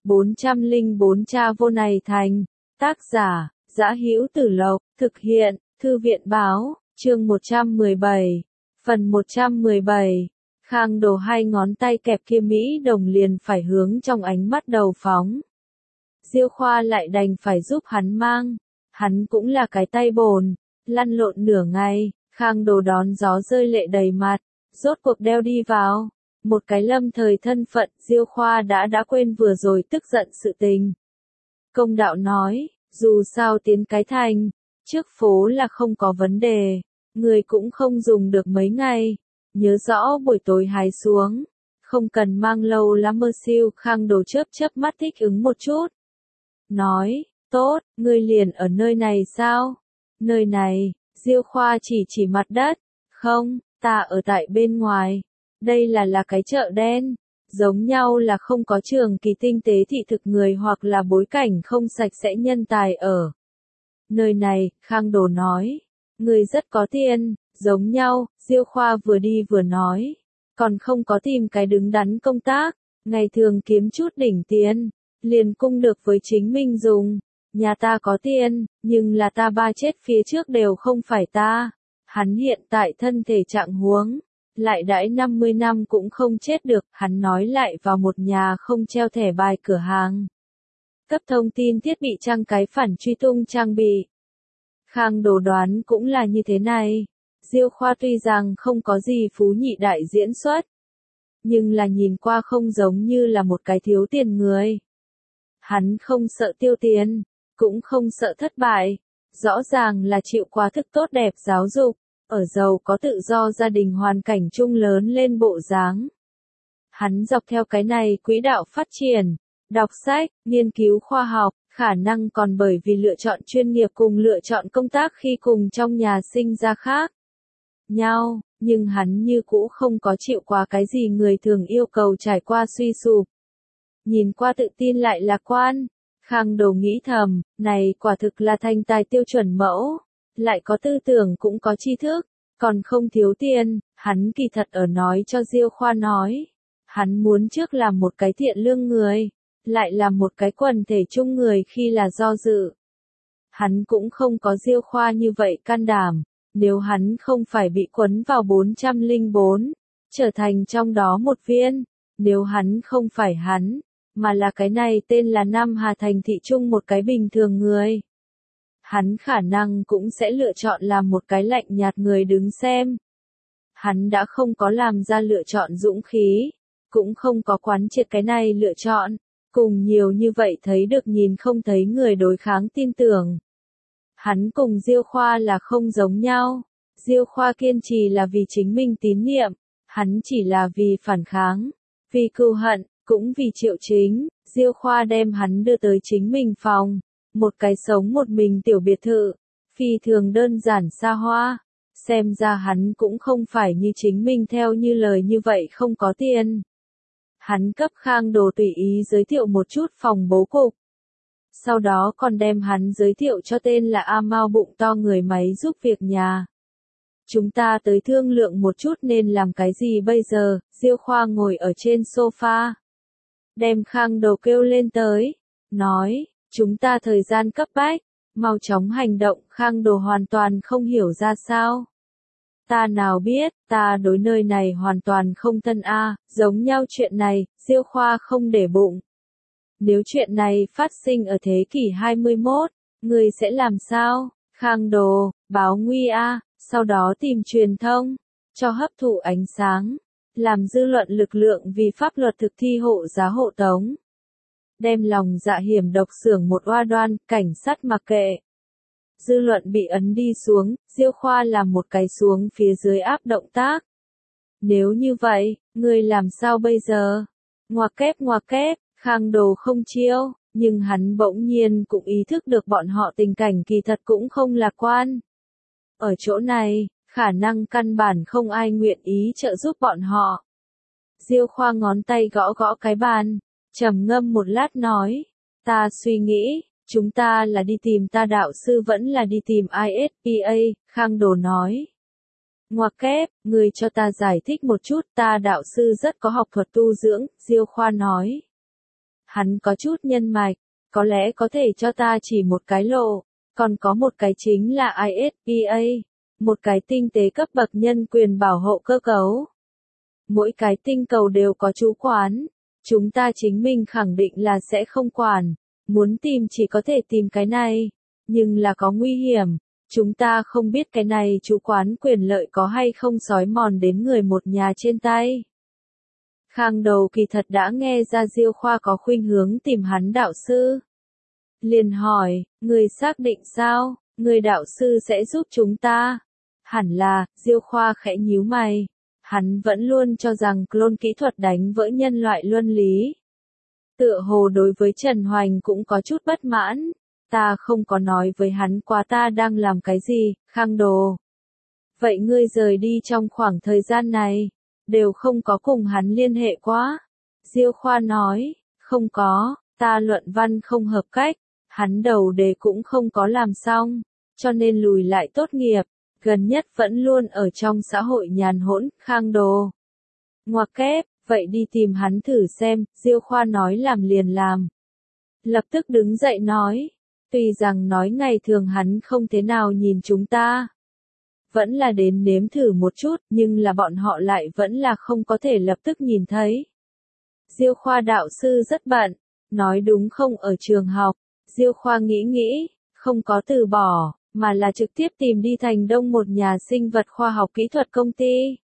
404 Cha vô này thành. Tác giả, Dã Hữu Tử Lộc, thực hiện, Thư viện Báo, chương 117. Phần 117. Khang Đồ hai ngón tay kẹp kia Mỹ đồng liền phải hướng trong ánh mắt đầu phóng. Diêu Khoa lại đành phải giúp hắn mang. Hắn cũng là cái tay bồn, lăn lộn nửa ngày, Khang Đồ đón gió rơi lệ đầy mặt, rốt cuộc đeo đi vào. Một cái lâm thời thân phận, Diêu Khoa đã quên vừa rồi tức giận sự tình. Công đạo nói, dù sao tiến cái thành, trước phố là không có vấn đề, người cũng không dùng được mấy ngày, nhớ rõ buổi tối hái xuống, không cần mang lâu lắm mơ siêu. Khang Đồ chớp mắt thích ứng một chút. Nói, tốt, ngươi liền ở nơi này sao? Nơi này, Diêu Khoa chỉ mặt đất, không, ta ở tại bên ngoài. Đây là cái chợ đen, giống nhau là không có trường kỳ tinh tế thị thực người hoặc là bối cảnh không sạch sẽ nhân tài ở. Nơi này, Khang Đồ nói, người rất có tiền, giống nhau. Diêu Khoa vừa đi vừa nói, còn không có tìm cái đứng đắn công tác, ngày thường kiếm chút đỉnh tiền, liền cung được với chính mình dùng. Nhà ta có tiền, nhưng là ta ba chết phía trước đều không phải ta. Hắn hiện tại thân thể trạng huống, lại đãi 50 năm cũng không chết được. Hắn nói lại vào một nhà không treo thẻ bài cửa hàng, cấp thông tin thiết bị trang cái phản truy tung trang bị. Khang Đồ đoán cũng là như thế này. Diêu Khoa tuy rằng không có gì phú nhị đại diễn xuất, nhưng là nhìn qua không giống như là một cái thiếu tiền người. Hắn không sợ tiêu tiền, cũng không sợ thất bại, rõ ràng là chịu quá thức tốt đẹp giáo dục, ở giàu có tự do gia đình hoàn cảnh chung lớn lên bộ dáng. Hắn dọc theo cái này quỹ đạo phát triển, đọc sách, nghiên cứu khoa học, khả năng còn bởi vì lựa chọn chuyên nghiệp cùng lựa chọn công tác khi cùng trong nhà sinh ra khác nhau, nhưng hắn như cũ không có chịu qua cái gì người thường yêu cầu trải qua suy sụp. Nhìn qua tự tin lại lạc quan. Khang Đồ nghĩ thầm, này quả thực là thành tài tiêu chuẩn mẫu, lại có tư tưởng cũng có tri thức, còn không thiếu tiền. Hắn kỳ thật ở nói cho Diêu Khoa nói, hắn muốn trước làm một cái thiện lương người, lại làm một cái quần thể chung người khi là do dự. Hắn cũng không có Diêu Khoa như vậy can đảm, nếu hắn không phải bị quấn vào 404, trở thành trong đó một viên, nếu hắn không phải hắn, mà là cái này tên là Nam Hà thành thị trung một cái bình thường người, hắn khả năng cũng sẽ lựa chọn làm một cái lạnh nhạt người đứng xem. Hắn đã không có làm ra lựa chọn dũng khí, cũng không có quán triệt cái này lựa chọn, cùng nhiều như vậy thấy được nhìn không thấy người đối kháng tin tưởng. Hắn cùng Diêu Khoa là không giống nhau. Diêu Khoa kiên trì là vì chính mình tín nhiệm, hắn chỉ là vì phản kháng, vì cừu hận, cũng vì Triệu Chính. Diêu Khoa đem hắn đưa tới chính mình phòng, một cái sống một mình tiểu biệt thự, phi thường đơn giản xa hoa. Xem ra hắn cũng không phải như chính mình theo như lời như vậy không có tiền. Hắn cấp Khang Đồ tùy ý giới thiệu một chút phòng bố cục. Sau đó còn đem hắn giới thiệu cho tên là A Mao bụng to người máy giúp việc nhà. Chúng ta tới thương lượng một chút nên làm cái gì bây giờ. Diêu Khoa ngồi ở trên sofa, đem Khang Đồ kêu lên tới, nói, chúng ta thời gian cấp bách, mau chóng hành động. Khang Đồ hoàn toàn không hiểu ra sao. Ta nào biết, ta đối nơi này hoàn toàn không thân giống nhau chuyện này. Diêu Khoa không để bụng. Nếu chuyện này phát sinh ở thế kỷ 21, người sẽ làm sao? Khang Đồ, báo nguy sau đó tìm truyền thông, cho hấp thụ ánh sáng, làm dư luận lực lượng vì pháp luật thực thi hộ giá hộ tống. Đem lòng dạ hiểm độc xưởng một oa đoan, cảnh sát mặc kệ. Dư luận bị ấn đi xuống, Diêu Khoa làm một cái xuống phía dưới áp động tác. Nếu như vậy, người làm sao bây giờ? Ngoặc kép. Khang Đồ không chiêu, nhưng hắn bỗng nhiên cũng ý thức được bọn họ tình cảnh kỳ thật cũng không lạc quan. Ở chỗ này, khả năng căn bản không ai nguyện ý trợ giúp bọn họ. Diêu Khoa ngón tay gõ cái bàn, trầm ngâm một lát nói, ta suy nghĩ, chúng ta là đi tìm ta đạo sư vẫn là đi tìm ISPA. Khang Đồ nói. Ngoặc kép, người cho ta giải thích một chút. Ta đạo sư rất có học thuật tu dưỡng. Diêu Khoa nói. Hắn có chút nhân mạch, có lẽ có thể cho ta chỉ một cái lộ, còn có một cái chính là ISPA, một cái tinh tế cấp bậc nhân quyền bảo hộ cơ cấu. Mỗi cái tinh cầu đều có chủ quán, chúng ta chính mình khẳng định là sẽ không quản, muốn tìm chỉ có thể tìm cái này, nhưng là có nguy hiểm, chúng ta không biết cái này chủ quán quyền lợi có hay không xói mòn đến người một nhà trên tay. Khang Đầu kỳ thật đã nghe ra Diêu Khoa có khuynh hướng tìm hắn đạo sư. Liền hỏi, người xác định sao, người đạo sư sẽ giúp chúng ta? Hẳn là, Diêu Khoa khẽ nhíu mày. Hắn vẫn luôn cho rằng clone kỹ thuật đánh vỡ nhân loại luân lý. Tựa hồ đối với Trần Hoành cũng có chút bất mãn. Ta không có nói với hắn quá ta đang làm cái gì, Khang Đồ. Vậy ngươi rời đi trong khoảng thời gian này, đều không có cùng hắn liên hệ quá. Diêu Khoa nói, không có, ta luận văn không hợp cách, hắn đầu đề cũng không có làm xong, cho nên lùi lại tốt nghiệp, gần nhất vẫn luôn ở trong xã hội nhàn hỗn, Khang Đồ. Ngoặc kép, vậy đi tìm hắn thử xem, Diêu Khoa nói làm liền làm. Lập tức đứng dậy nói, tuy rằng nói ngày thường hắn không thế nào nhìn chúng ta. Vẫn là đến nếm thử một chút, nhưng là bọn họ lại vẫn là không có thể lập tức nhìn thấy. Diêu Khoa đạo sư rất bận, nói đúng không ở trường học, Diêu Khoa nghĩ, không có từ bỏ, mà là trực tiếp tìm đi Thành Đông một nhà sinh vật khoa học kỹ thuật công ty.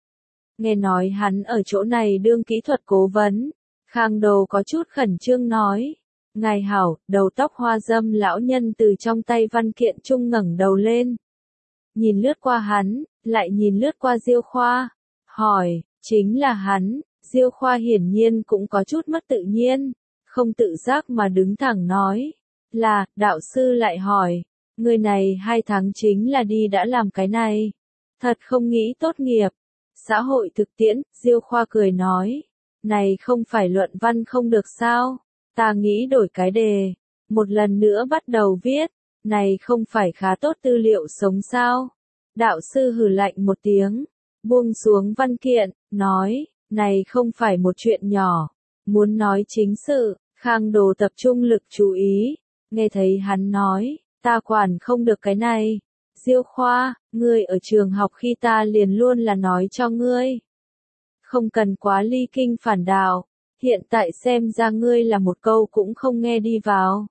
Nghe nói hắn ở chỗ này đương kỹ thuật cố vấn, Khang Đầu có chút khẩn trương nói. Ngài hảo, đầu tóc hoa râm lão nhân từ trong tay văn kiện trung ngẩng đầu lên. Nhìn lướt qua hắn, lại nhìn lướt qua Diêu Khoa, hỏi, chính là hắn. Diêu Khoa hiển nhiên cũng có chút mất tự nhiên, không tự giác mà đứng thẳng nói, là, đạo sư lại hỏi, người này 2 tháng chính là đi đã làm cái này, thật không nghĩ tốt nghiệp. Xã hội thực tiễn, Diêu Khoa cười nói, này không phải luận văn không được sao, ta nghĩ đổi cái đề, một lần nữa bắt đầu viết, này không phải khá tốt tư liệu sống sao. Đạo sư hừ lạnh một tiếng, buông xuống văn kiện, nói, này không phải một chuyện nhỏ, muốn nói chính sự. Khang Đồ tập trung lực chú ý, nghe thấy hắn nói, ta quản không được cái này. Diêu Khoa, ngươi ở trường học khi ta liền luôn là nói cho ngươi. Không cần quá ly kinh phản đạo, hiện tại xem ra ngươi là một câu cũng không nghe đi vào.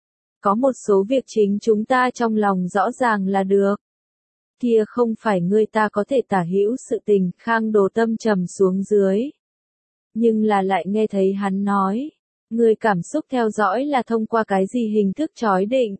Có một số việc chính chúng ta trong lòng rõ ràng là được. Kia không phải ngươi ta có thể tả hữu sự tình, Khang Đồ tâm trầm xuống dưới. Nhưng là lại nghe thấy hắn nói, người cảm xúc theo dõi là thông qua cái gì hình thức chói định.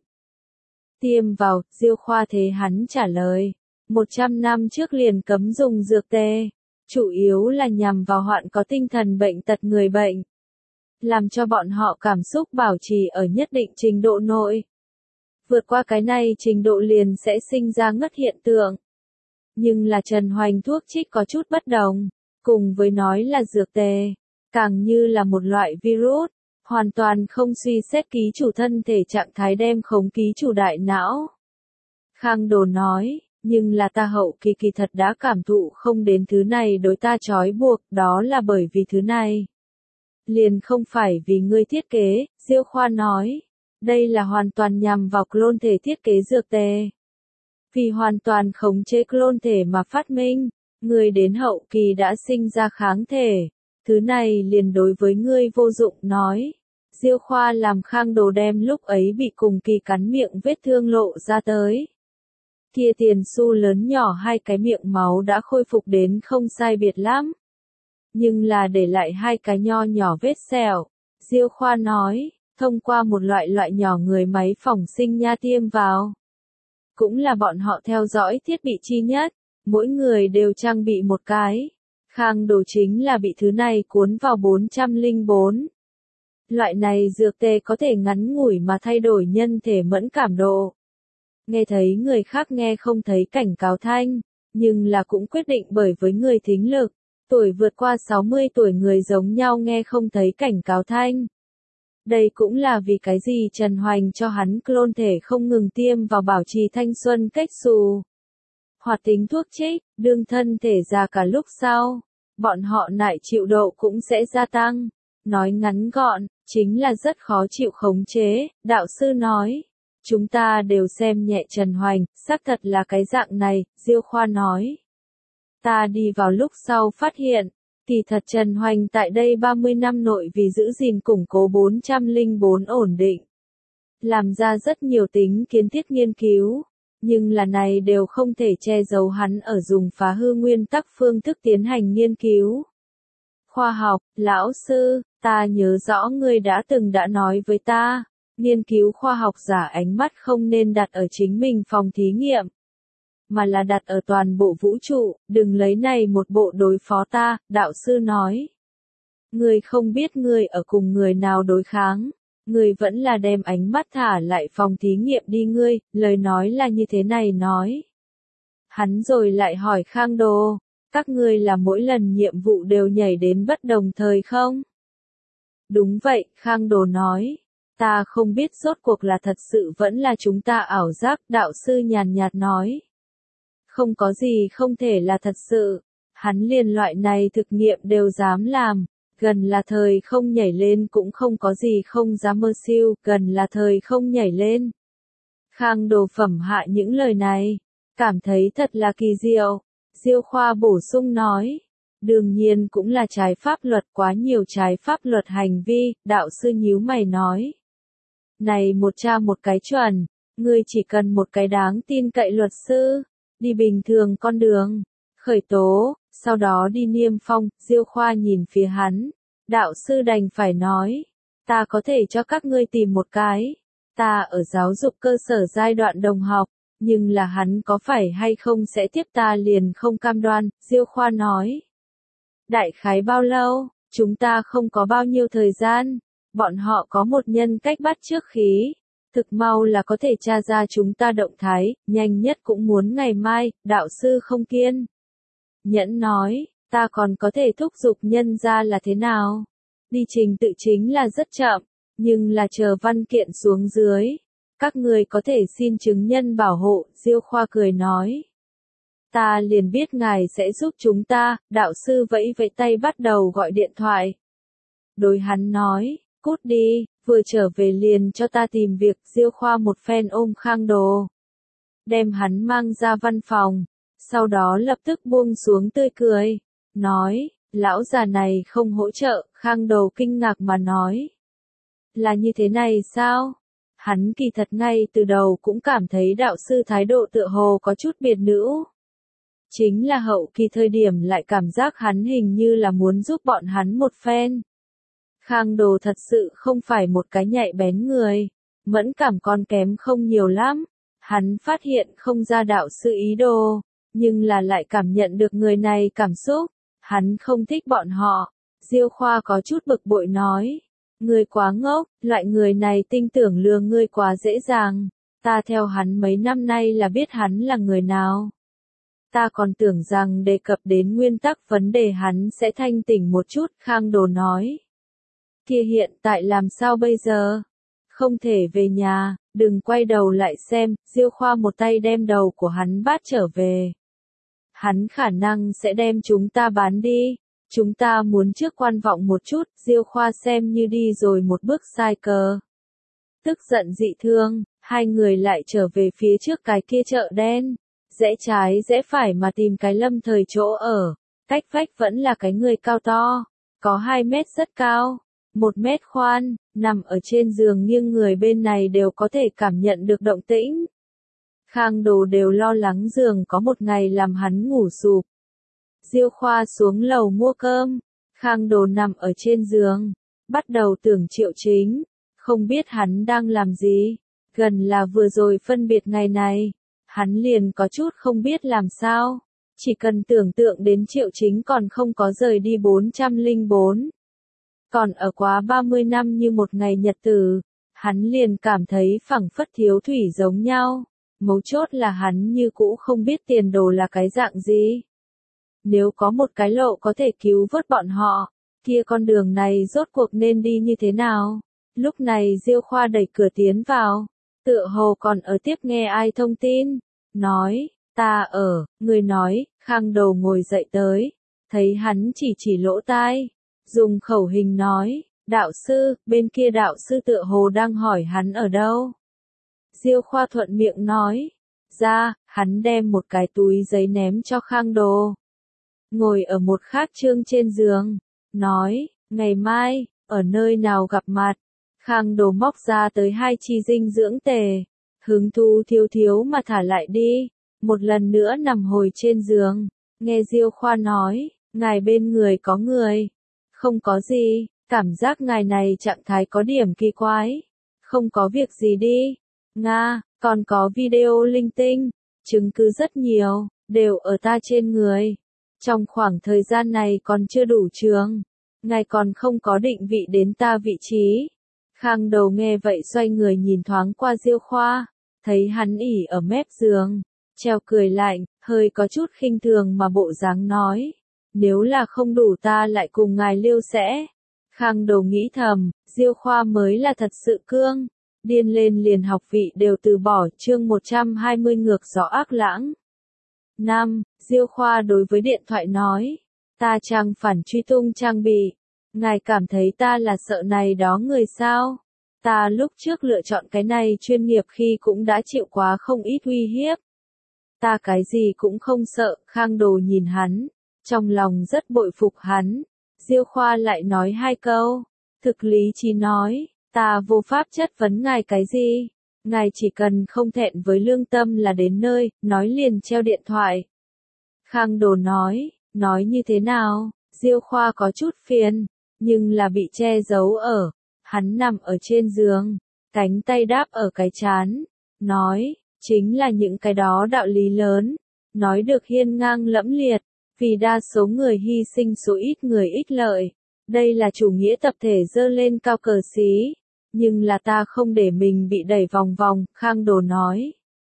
Tiêm vào, Diêu Khoa thế hắn trả lời, 100 năm trước liền cấm dùng dược tê, chủ yếu là nhằm vào hoạn có tinh thần bệnh tật người bệnh. Làm cho bọn họ cảm xúc bảo trì ở nhất định trình độ nội. Vượt qua cái này trình độ liền sẽ sinh ra ngất hiện tượng. Nhưng là Trần Hoành thuốc trích có chút bất đồng, cùng với nói là dược tề, càng như là một loại virus, hoàn toàn không suy xét ký chủ thân thể trạng thái đem khống ký chủ đại não. Khang Đồ nói, nhưng là ta hậu kỳ kỳ thật đã cảm thụ không đến thứ này đối ta trói buộc, đó là bởi vì thứ này. Liền không phải vì ngươi thiết kế, Diêu Khoa nói. Đây là hoàn toàn nhằm vào clone thể thiết kế dược tề. Vì hoàn toàn khống chế clone thể mà phát minh, người đến hậu kỳ đã sinh ra kháng thể. Thứ này liền đối với ngươi vô dụng nói. Diêu Khoa làm Khang Đồ đem lúc ấy bị cùng kỳ cắn miệng vết thương lộ ra tới. Kia tiền xu lớn nhỏ 2 cái miệng máu đã khôi phục đến không sai biệt lắm. Nhưng là để lại 2 cái nho nhỏ vết sẹo. Diêu Khoa nói, thông qua một loại nhỏ người máy phỏng sinh nha tiêm vào. Cũng là bọn họ theo dõi thiết bị chi nhất, mỗi người đều trang bị một cái. Khang Đồ chính là bị thứ này cuốn vào 404. Loại này dược tề có thể ngắn ngủi mà thay đổi nhân thể mẫn cảm độ. Nghe thấy người khác nghe không thấy cảnh cáo thanh, nhưng là cũng quyết định bởi với người thính lực. Tuổi vượt qua 60 tuổi người giống nhau nghe không thấy cảnh cáo thanh. Đây cũng là vì cái gì Trần Hoành cho hắn clone thể không ngừng tiêm vào bảo trì thanh xuân cách xù. Hoạt tính thuốc trích, đương thân thể già cả lúc sau, bọn họ nại chịu độ cũng sẽ gia tăng. Nói ngắn gọn, chính là rất khó chịu khống chế, đạo sư nói. Chúng ta đều xem nhẹ Trần Hoành, xác thật là cái dạng này, Diêu Khoa nói. Ta đi vào lúc sau phát hiện, kỳ thật Trần Hoành tại đây 30 năm nội vì giữ gìn củng cố 404 ổn định. Làm ra rất nhiều tính kiến thiết nghiên cứu, nhưng là này đều không thể che giấu hắn ở dùng phá hư nguyên tắc phương thức tiến hành nghiên cứu. Khoa học, lão sư, ta nhớ rõ ngươi đã nói với ta, nghiên cứu khoa học giả ánh mắt không nên đặt ở chính mình phòng thí nghiệm, mà là đặt ở toàn bộ vũ trụ, đừng lấy này một bộ đối phó ta, đạo sư nói. Ngươi không biết ngươi ở cùng người nào đối kháng, ngươi vẫn là đem ánh mắt thả lại phòng thí nghiệm đi ngươi, lời nói là như thế này nói. Hắn rồi lại hỏi Khang Đồ, các ngươi là mỗi lần nhiệm vụ đều nhảy đến bất đồng thời không? Đúng vậy, Khang Đồ nói. Ta không biết rốt cuộc là thật sự vẫn là chúng ta ảo giác, đạo sư nhàn nhạt nói. Không có gì không thể là thật sự, hắn liền loại này thực nghiệm đều dám làm, gần là thời không nhảy lên cũng không có gì không dám mơ siêu, gần là thời không nhảy lên. Khang Đồ phẩm hạ những lời này, cảm thấy thật là kỳ diệu, Diêu Khoa bổ sung nói. Đương nhiên cũng là trái pháp luật, quá nhiều trái pháp luật hành vi, đạo sư nhíu mày nói. Này một cha một cái chuẩn, ngươi chỉ cần một cái đáng tin cậy luật sư, đi bình thường con đường, khởi tố, sau đó đi niêm phong, Diêu Khoa nhìn phía hắn, đạo sư đành phải nói, ta có thể cho các ngươi tìm một cái, ta ở giáo dục cơ sở giai đoạn đồng học, nhưng là hắn có phải hay không sẽ tiếp ta liền không cam đoan, Diêu Khoa nói. Đại khái bao lâu, chúng ta không có bao nhiêu thời gian, bọn họ có một nhân cách bắt chước khí, thực mau là có thể tra ra chúng ta động thái, nhanh nhất cũng muốn ngày mai, đạo sư không kiên. Nhẫn nói, ta còn có thể thúc giục nhân ra là thế nào? Đi trình tự chính là rất chậm, nhưng là chờ văn kiện xuống dưới. Các người có thể xin chứng nhân bảo hộ, Diêu Khoa cười nói. Ta liền biết ngài sẽ giúp chúng ta, đạo sư vẫy vẫy tay bắt đầu gọi điện thoại. Đối hắn nói, cút đi, vừa trở về liền cho ta tìm việc, Diêu Khoa một phen ôm Khang Đồ. Đem hắn mang ra văn phòng, sau đó lập tức buông xuống tươi cười, nói, lão già này không hỗ trợ, Khang Đồ kinh ngạc mà nói. Là như thế này sao? Hắn kỳ thật ngay từ đầu cũng cảm thấy đạo sư thái độ tựa hồ có chút biệt nữ. Chính là hậu kỳ thời điểm lại cảm giác hắn hình như là muốn giúp bọn hắn một phen. Khang Đồ thật sự không phải một cái nhạy bén người, mẫn cảm còn kém không nhiều lắm. Hắn phát hiện không ra đạo sư ý đồ, nhưng là lại cảm nhận được người này cảm xúc. Hắn không thích bọn họ. Diêu Khoa có chút bực bội nói. Ngươi quá ngốc, loại người này tin tưởng lừa ngươi quá dễ dàng. Ta theo hắn mấy năm nay là biết hắn là người nào. Ta còn tưởng rằng đề cập đến nguyên tắc vấn đề hắn sẽ thanh tỉnh một chút, Khang Đồ nói. Kia hiện tại làm sao bây giờ? Không thể về nhà, đừng quay đầu lại xem, Diêu Khoa một tay đem đầu của hắn bắt trở về. Hắn khả năng sẽ đem chúng ta bán đi. Chúng ta muốn trước quan vọng một chút, Diêu Khoa xem như đi rồi một bước sai cờ. Tức giận dị thương, hai người lại trở về phía trước cái kia chợ đen. Rẽ trái rẽ phải mà tìm cái lâm thời chỗ ở. Cách vách vẫn là cái người cao to. Có 2 mét rất cao. 1 mét khoan, nằm ở trên giường nghiêng người bên này đều có thể cảm nhận được động tĩnh. Khang Đồ đều lo lắng giường có một ngày làm hắn ngủ sụp. Diêu Khoa xuống lầu mua cơm, Khang Đồ nằm ở trên giường, bắt đầu tưởng Triệu Chính, không biết hắn đang làm gì, gần là vừa rồi phân biệt ngày này, hắn liền có chút không biết làm sao, chỉ cần tưởng tượng đến Triệu Chính còn không có rời đi 404. Còn ở quá 30 năm như một ngày nhật tử, hắn liền cảm thấy phẳng phất thiếu thủy giống nhau, mấu chốt là hắn như cũ không biết tiền đồ là cái dạng gì. Nếu có một cái lộ có thể cứu vớt bọn họ, kia con đường này rốt cuộc nên đi như thế nào? Lúc này Diêu Khoa đẩy cửa tiến vào, tựa hồ còn ở tiếp nghe ai thông tin, nói, ta ở, người nói, Khang Đồ ngồi dậy tới, thấy hắn chỉ lỗ tai, dùng khẩu hình nói, Đạo sư, bên kia đạo sư tựa hồ đang hỏi hắn ở đâu. Diêu Khoa thuận miệng nói. Ra, hắn đem một cái túi giấy ném cho Khang Đồ. Ngồi ở một khác chương trên giường. Nói, ngày mai, ở nơi nào gặp mặt. Khang Đồ móc ra tới 2 chi dinh dưỡng tề. Hứng thú thiếu thiếu mà thả lại đi. Một lần nữa nằm hồi trên giường. Nghe Diêu Khoa nói, ngài bên người có người. Không có gì, cảm giác ngài này trạng thái có điểm kỳ quái. Không có việc gì đi. Nga, còn có video linh tinh. Chứng cứ rất nhiều, đều ở ta trên người. Trong khoảng thời gian này còn chưa đủ trường. Ngài còn không có định vị đến ta vị trí. Khang Đầu nghe vậy xoay người nhìn thoáng qua Diêu Khoa. Thấy hắn ỉ ở mép giường. Treo cười lạnh, hơi có chút khinh thường mà bộ dáng nói. Nếu là không đủ ta lại cùng ngài liêu sẽ. Khang Đầu nghĩ thầm, Diêu Khoa mới là thật sự cương. Điên lên liền học vị đều từ bỏ. Chương 120 ngược gió ác lãng. 5. Diêu Khoa đối với điện thoại nói. Ta trang phản truy tung trang bị. Ngài cảm thấy ta là sợ này đó người sao? Ta lúc trước lựa chọn cái này chuyên nghiệp khi cũng đã chịu quá không ít uy hiếp. Ta cái gì cũng không sợ. Khang Đồ nhìn hắn. Trong lòng rất bội phục hắn. Diêu Khoa lại nói 2 câu. Thực lý trí nói. Ta vô pháp chất vấn ngài cái gì. Ngài chỉ cần không thẹn với lương tâm là đến nơi, nói liền treo điện thoại. Khang Đồ nói như thế nào? Diêu Khoa có chút phiền, nhưng là bị che giấu ở. Hắn nằm ở trên giường, cánh tay đáp ở cái trán, nói, chính là những cái đó đạo lý lớn, nói được hiên ngang lẫm liệt, vì đa số người hy sinh số ít người ích lợi. Đây là chủ nghĩa tập thể dơ lên cao cờ xí. Nhưng là ta không để mình bị đẩy vòng vòng, Khang Đồ nói.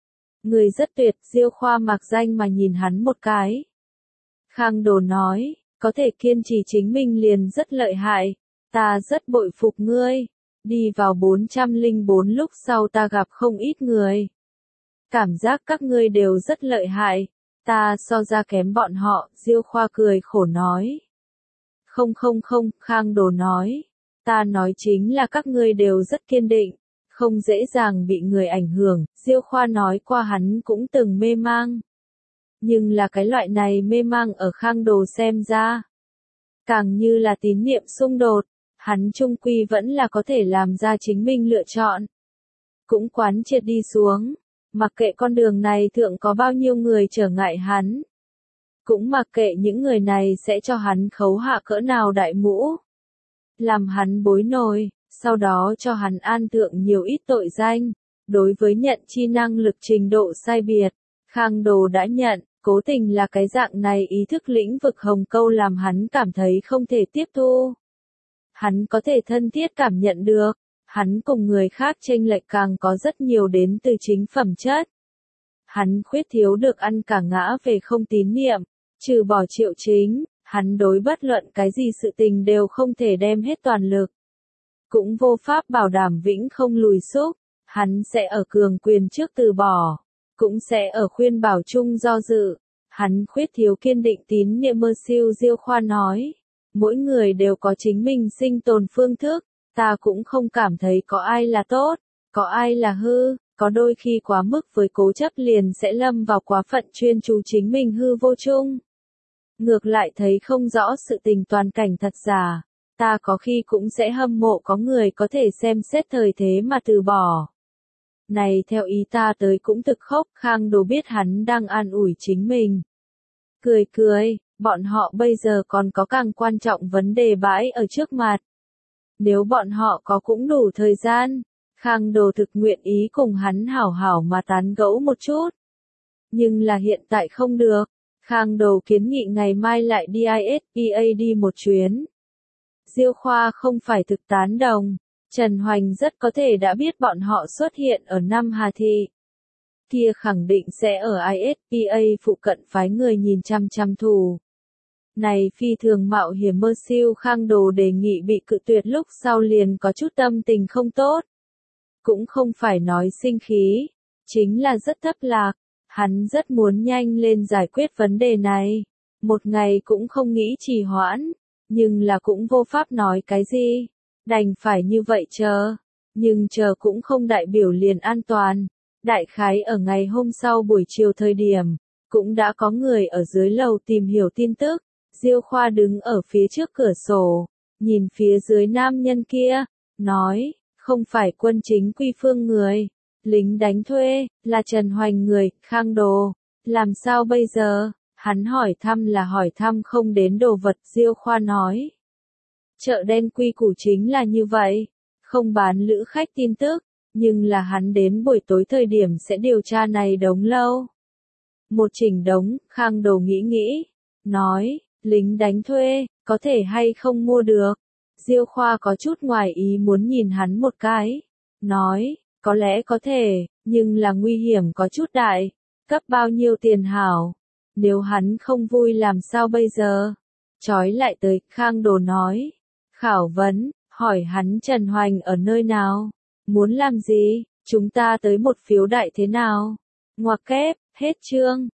Người rất tuyệt, Diêu Khoa mạc danh mà nhìn hắn một cái. Khang Đồ nói, có thể kiên trì chính mình liền rất lợi hại, ta rất bội phục ngươi. Đi vào 404 lúc sau ta gặp không ít người. Cảm giác các ngươi đều rất lợi hại, ta so ra kém bọn họ, Diêu Khoa cười khổ nói. Không, Khang Đồ nói. Ta nói chính là các ngươi đều rất kiên định, không dễ dàng bị người ảnh hưởng. Diêu Khoa nói qua hắn cũng từng mê mang. Nhưng là cái loại này mê mang ở Khang Đồ xem ra. Càng như là tín niệm xung đột, hắn chung quy vẫn là có thể làm ra chính mình lựa chọn. Cũng quán triệt đi xuống, mặc kệ con đường này thượng có bao nhiêu người trở ngại hắn. Cũng mặc kệ những người này sẽ cho hắn khấu hạ cỡ nào đại mũ. Làm hắn bối nổi, sau đó cho hắn an thượng nhiều ít tội danh. Đối với nhận chi năng lực trình độ sai biệt, Khang Đồ đã nhận, cố tình là cái dạng này ý thức lĩnh vực hồng câu làm hắn cảm thấy không thể tiếp thu. Hắn có thể thân thiết cảm nhận được, hắn cùng người khác chênh lệch càng có rất nhiều đến từ chính phẩm chất. Hắn khuyết thiếu được ăn cả ngã về không tín niệm, trừ bỏ Triệu Chính. Hắn đối bất luận cái gì sự tình đều không thể đem hết toàn lực. Cũng vô pháp bảo đảm vĩnh không lùi xúc. Hắn sẽ ở cường quyền trước từ bỏ. Cũng sẽ ở khuyên bảo chung do dự. Hắn khuyết thiếu kiên định tín niệm mơ siêu. Diêu Khoa nói. Mỗi người đều có chính mình sinh tồn phương thức. Ta cũng không cảm thấy có ai là tốt, có ai là hư. Có đôi khi quá mức với cố chấp liền sẽ lâm vào quá phận chuyên chú chính mình hư vô chung. Ngược lại thấy không rõ sự tình toàn cảnh thật giả, ta có khi cũng sẽ hâm mộ có người có thể xem xét thời thế mà từ bỏ. Này theo ý ta tới cũng thực khóc, Khang Đồ biết hắn đang an ủi chính mình. Cười, bọn họ bây giờ còn có càng quan trọng vấn đề bãi ở trước mặt. Nếu bọn họ có cũng đủ thời gian, Khang Đồ thực nguyện ý cùng hắn hảo hảo mà tán gẫu một chút. Nhưng là hiện tại không được. Khang Đồ kiến nghị ngày mai lại đi ISPA đi một chuyến. Diêu Khoa không phải thực tán đồng. Trần Hoành rất có thể đã biết bọn họ xuất hiện ở Nam Hà Thị. Kia khẳng định sẽ ở ISPA phụ cận phái người nhìn chăm thủ. Này phi thường mạo hiểm mơ siêu Khang Đồ đề nghị bị cự tuyệt lúc sau liền có chút tâm tình không tốt. Cũng không phải nói sinh khí, chính là rất thất lạc. Hắn rất muốn nhanh lên giải quyết vấn đề này. Một ngày cũng không nghĩ trì hoãn, nhưng là cũng vô pháp nói cái gì. đành phải như vậy chờ. Nhưng chờ cũng không đại biểu liền an toàn. Đại khái ở ngày hôm sau buổi chiều thời điểm, cũng đã có người ở dưới lầu tìm hiểu tin tức. Diêu Khoa đứng ở phía trước cửa sổ, nhìn phía dưới nam nhân kia, nói, không phải quân chính quy phương người, lính đánh thuê, là Trần Hoành người, Khang Đồ, làm sao bây giờ? Hắn hỏi thăm là hỏi thăm không đến đồ vật. Diêu Khoa nói, chợ đen quy củ chính là như vậy, không bán lữ khách tin tức, nhưng là hắn đến buổi tối thời điểm sẽ điều tra này đống lâu. Một chỉnh đống. Khang Đồ nghĩ nghĩ, nói, lính đánh thuê, có thể hay không mua được? Diêu Khoa có chút ngoài ý muốn nhìn hắn một cái, nói, có lẽ có thể, nhưng là nguy hiểm có chút đại, cấp bao nhiêu tiền hảo? Nếu hắn không vui làm sao bây giờ? Chói lại tới. Khang Đồ nói, khảo vấn, hỏi hắn Trần Hoành ở nơi nào? Muốn làm gì? Chúng ta tới một phiếu đại thế nào? Ngoặc kép, hết chương.